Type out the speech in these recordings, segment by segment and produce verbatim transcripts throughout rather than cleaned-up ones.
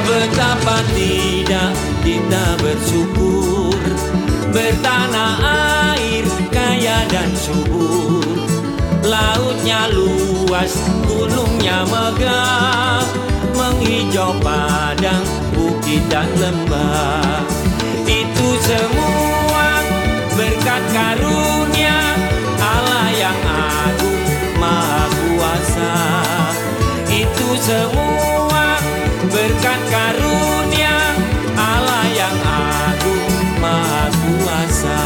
Betapa tidak kita bersyukur, bertanah air kaya dan subur. Lautnya luas, gunungnya megah, menghijau padang, bukit dan lembah. Itu semua berkat karunia Allah yang agung maha kuasa. Itu semua berkat karunia Allah yang agung maha kuasa.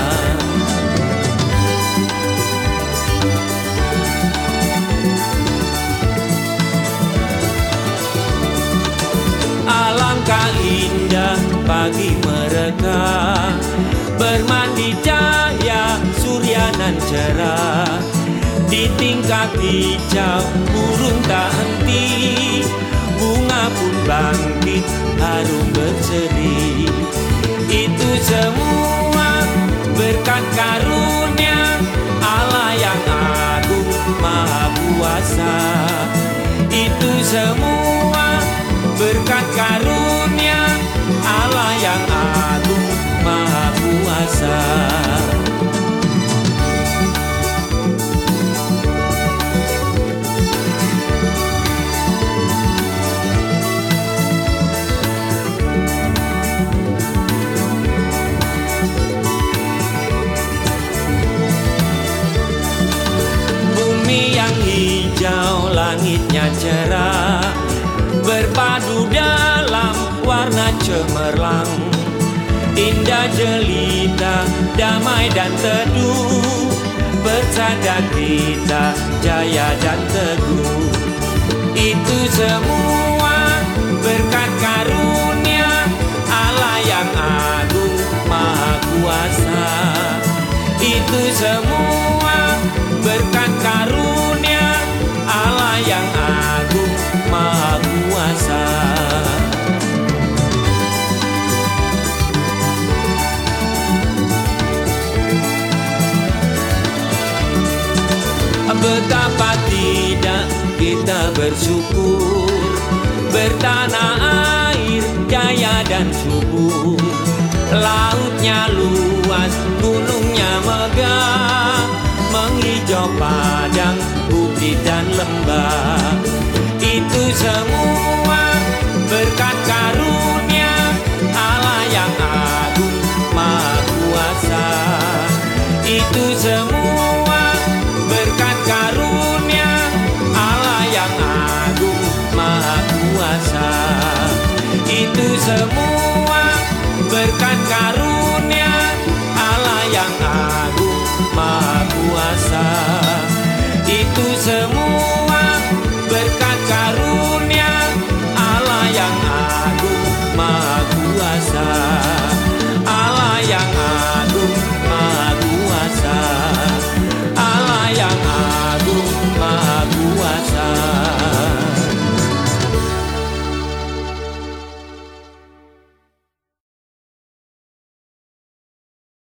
Alangkah indah pagi mereka, bermandi cahaya surya nan cerah. Di tingkat hijau burung tak henti, bunga pun bangkit harum berseri. Itu semua berkat karunia Allah yang agung maha kuasa. Itu semua berkat karunia Allah yang agung maha kuasa. Bumi yang hijau, langitnya cerah, berpadu dalam warna cemerlang. Indah jelita, damai dan teduh, bersandar kita jaya dan teguh. Itu semua berkat karunia Allah yang agung maha kuasa. Itu semua berkat karunia Allah yang agung maha kuasa. Betapa tidak kita bersyukur, bertanah air jaya dan subur. Lautnya luas, gunungnya megah, menghijau padang, bukit dan lembah. Itu semua berkat karunia Allah yang agung maha kuasa. Itu semua berkat karunia Allah yang agung maha kuasa. Itu semua berkat karunia Allah yang agung maha kuasa. Itu semua